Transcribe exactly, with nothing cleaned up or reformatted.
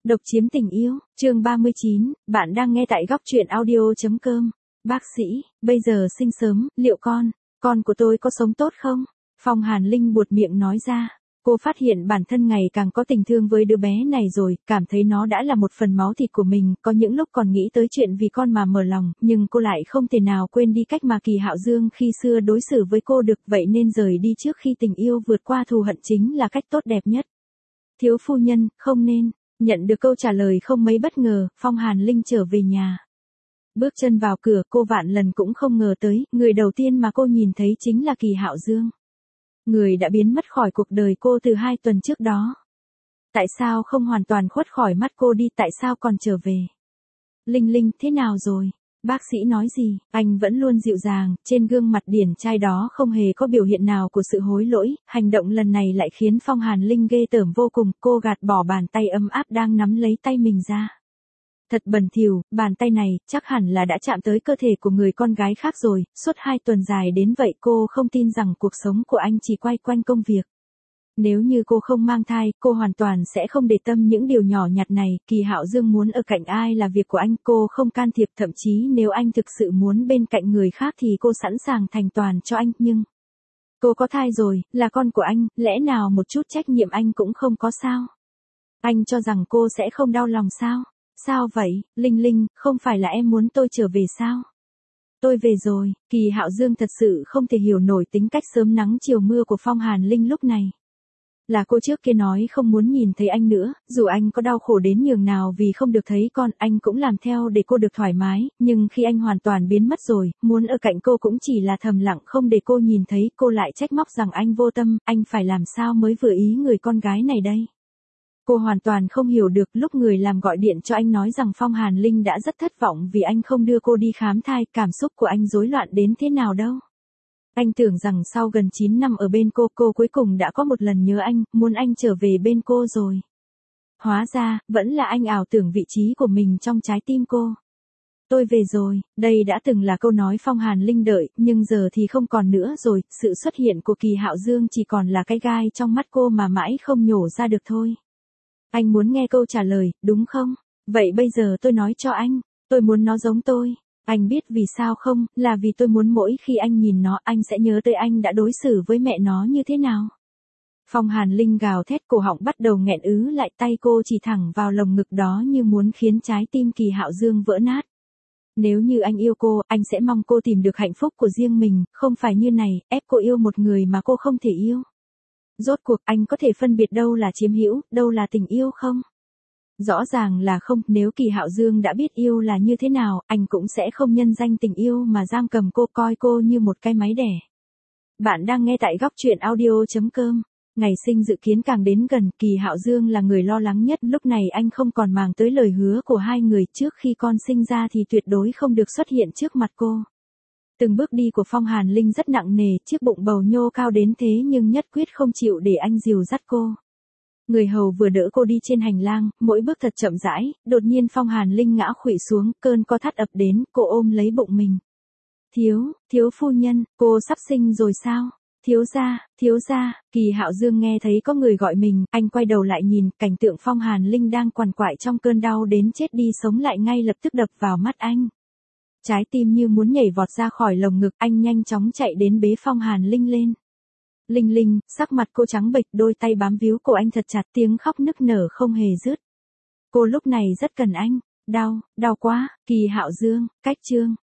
Độc chiếm tình yêu, chương ba mươi chín, bạn đang nghe tại góc truyện audio.com. Bác sĩ, bây giờ sinh sớm, liệu con, con của tôi có sống tốt không? Phong Hàn Linh buột miệng nói ra. Cô phát hiện bản thân ngày càng có tình thương với đứa bé này rồi, cảm thấy nó đã là một phần máu thịt của mình, có những lúc còn nghĩ tới chuyện vì con mà mở lòng, nhưng cô lại không thể nào quên đi cách mà Kỳ Hạo Dương khi xưa đối xử với cô được, vậy nên rời đi trước khi tình yêu vượt qua thù hận chính là cách tốt đẹp nhất. Thiếu phu nhân, không nên. Nhận được câu trả lời không mấy bất ngờ, Phong Hàn Linh trở về nhà. Bước chân vào cửa, cô vạn lần cũng không ngờ tới, người đầu tiên mà cô nhìn thấy chính là Kỳ Hạo Dương. Người đã biến mất khỏi cuộc đời cô từ hai tuần trước đó. Tại sao không hoàn toàn khuất khỏi mắt cô đi, tại sao còn trở về? Linh Linh, thế nào rồi? Bác sĩ nói gì? Anh vẫn luôn dịu dàng, trên gương mặt điển trai đó không hề có biểu hiện nào của sự hối lỗi, hành động lần này lại khiến Phong Hàn Linh ghê tởm vô cùng, cô gạt bỏ bàn tay ấm áp đang nắm lấy tay mình ra. Thật bẩn thỉu, bàn tay này, chắc hẳn là đã chạm tới cơ thể của người con gái khác rồi, suốt hai tuần dài đến vậy cô không tin rằng cuộc sống của anh chỉ quay quanh công việc. Nếu như cô không mang thai, cô hoàn toàn sẽ không để tâm những điều nhỏ nhặt này, Kỳ Hạo Dương muốn ở cạnh ai là việc của anh, cô không can thiệp, thậm chí nếu anh thực sự muốn bên cạnh người khác thì cô sẵn sàng thành toàn cho anh, nhưng... Cô có thai rồi, là con của anh, lẽ nào một chút trách nhiệm anh cũng không có sao? Anh cho rằng cô sẽ không đau lòng sao? Sao vậy, Linh Linh, không phải là em muốn tôi trở về sao? Tôi về rồi, Kỳ Hạo Dương thật sự không thể hiểu nổi tính cách sớm nắng chiều mưa của Phong Hàn Linh lúc này. Là cô trước kia nói không muốn nhìn thấy anh nữa, dù anh có đau khổ đến nhường nào vì không được thấy con, anh cũng làm theo để cô được thoải mái, nhưng khi anh hoàn toàn biến mất rồi, muốn ở cạnh cô cũng chỉ là thầm lặng không để cô nhìn thấy, cô lại trách móc rằng anh vô tâm, anh phải làm sao mới vừa ý người con gái này đây. Cô hoàn toàn không hiểu được, lúc người làm gọi điện cho anh nói rằng Phong Hàn Linh đã rất thất vọng vì anh không đưa cô đi khám thai, cảm xúc của anh rối loạn đến thế nào đâu. Anh tưởng rằng sau gần chín năm ở bên cô, cô cuối cùng đã có một lần nhớ anh, muốn anh trở về bên cô rồi. Hóa ra, vẫn là anh ảo tưởng vị trí của mình trong trái tim cô. Tôi về rồi, đây đã từng là câu nói Phong Hàn Linh đợi, nhưng giờ thì không còn nữa rồi, sự xuất hiện của Kỳ Hạo Dương chỉ còn là cái gai trong mắt cô mà mãi không nhổ ra được thôi. Anh muốn nghe câu trả lời, đúng không? Vậy bây giờ tôi nói cho anh, tôi muốn nó giống tôi. Anh biết vì sao không, là vì tôi muốn mỗi khi anh nhìn nó, anh sẽ nhớ tới anh đã đối xử với mẹ nó như thế nào. Phong Hàn Linh gào thét, cổ họng bắt đầu nghẹn ứ lại, tay cô chỉ thẳng vào lồng ngực đó như muốn khiến trái tim Kỳ Hạo Dương vỡ nát. Nếu như anh yêu cô, anh sẽ mong cô tìm được hạnh phúc của riêng mình, không phải như này, ép cô yêu một người mà cô không thể yêu. Rốt cuộc anh có thể phân biệt đâu là chiếm hữu, đâu là tình yêu không? Rõ ràng là không, nếu Kỳ Hạo Dương đã biết yêu là như thế nào, anh cũng sẽ không nhân danh tình yêu mà giam cầm cô, coi cô như một cái máy đẻ. Bạn đang nghe tại góc truyện audio.com. Ngày sinh dự kiến càng đến gần, Kỳ Hạo Dương là người lo lắng nhất, lúc này anh không còn màng tới lời hứa của hai người, trước khi con sinh ra thì tuyệt đối không được xuất hiện trước mặt cô. Từng bước đi của Phong Hàn Linh rất nặng nề, chiếc bụng bầu nhô cao đến thế nhưng nhất quyết không chịu để anh dìu dắt cô. Người hầu vừa đỡ cô đi trên hành lang, mỗi bước thật chậm rãi, đột nhiên Phong Hàn Linh ngã khuỵu xuống, cơn co thắt ập đến, cô ôm lấy bụng mình. Thiếu, thiếu phu nhân, cô sắp sinh rồi sao? Thiếu gia, thiếu gia, Kỳ Hạo Dương nghe thấy có người gọi mình, anh quay đầu lại nhìn, cảnh tượng Phong Hàn Linh đang quằn quại trong cơn đau đến chết đi sống lại ngay lập tức đập vào mắt anh. Trái tim như muốn nhảy vọt ra khỏi lồng ngực, anh nhanh chóng chạy đến bế Phong Hàn Linh lên. Linh Linh, sắc mặt cô trắng bệch, đôi tay bám víu cổ anh thật chặt, tiếng khóc nức nở không hề dứt. Cô lúc này rất cần anh. Đau, đau quá, Kỳ Hạo Dương, cách chương.